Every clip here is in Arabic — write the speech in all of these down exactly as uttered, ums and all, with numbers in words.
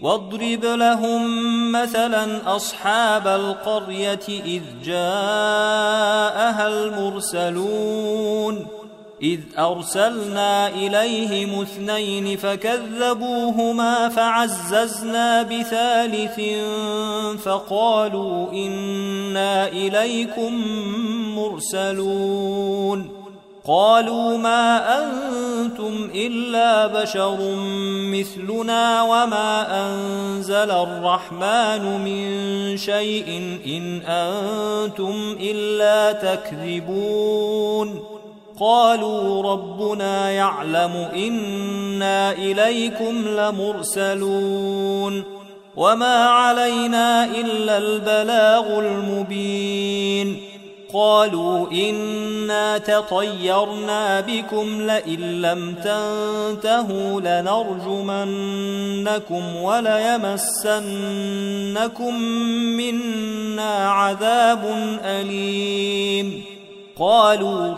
واضرب لهم مثلا أصحاب القرية إذ جاءها المرسلون إذ أرسلنا إليهم اثنين فكذبوهما فعززنا بثالث فقالوا إنا إليكم مرسلون قالوا ما أنتم إلا بشر مثلنا وما أنزل الرحمن من شيء إن أنتم إلا تكذبون قالوا ربنا يعلم إنا إليكم لمرسلون وما علينا إلا البلاغ المبين قالوا إنا تطيرنا بكم لئن لم تنتهوا لنرجمنكم وليمسنكم منا عذاب أليم قالوا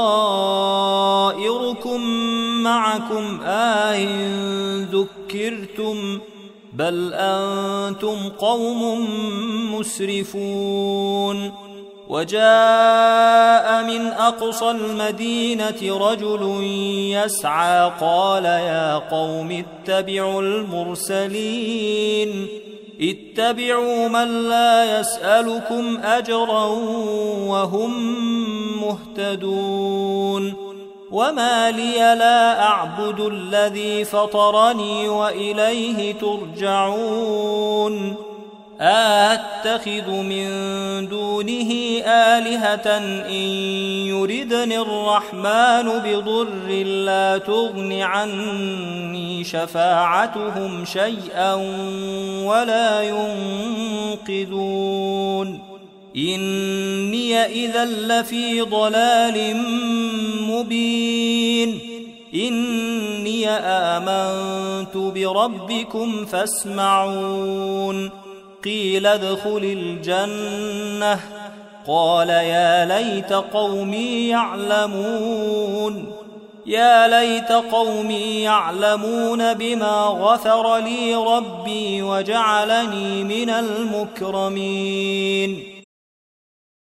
طائركم معكم أئن ذكرتم بل أنتم قوم مسرفون وجاء من أقصى المدينة رجل يسعى قال يا قوم اتبعوا المرسلين اتبعوا من لا يسألكم أجرا وهم مهتدون وما لي لا أعبد الذي فطرني وإليه ترجعون أأتخذ من دونه آلهة إن يردني الرحمن بضر لا تغن عني شفاعتهم شيئا ولا ينقذون إني إذا لفي ضلال مبين إني آمنت بربكم فاسمعون قيل ادخل الجنة قال يا ليت قومي يعلمون يا ليت قومي يعلمون بما غفر لي ربي وجعلني من المكرمين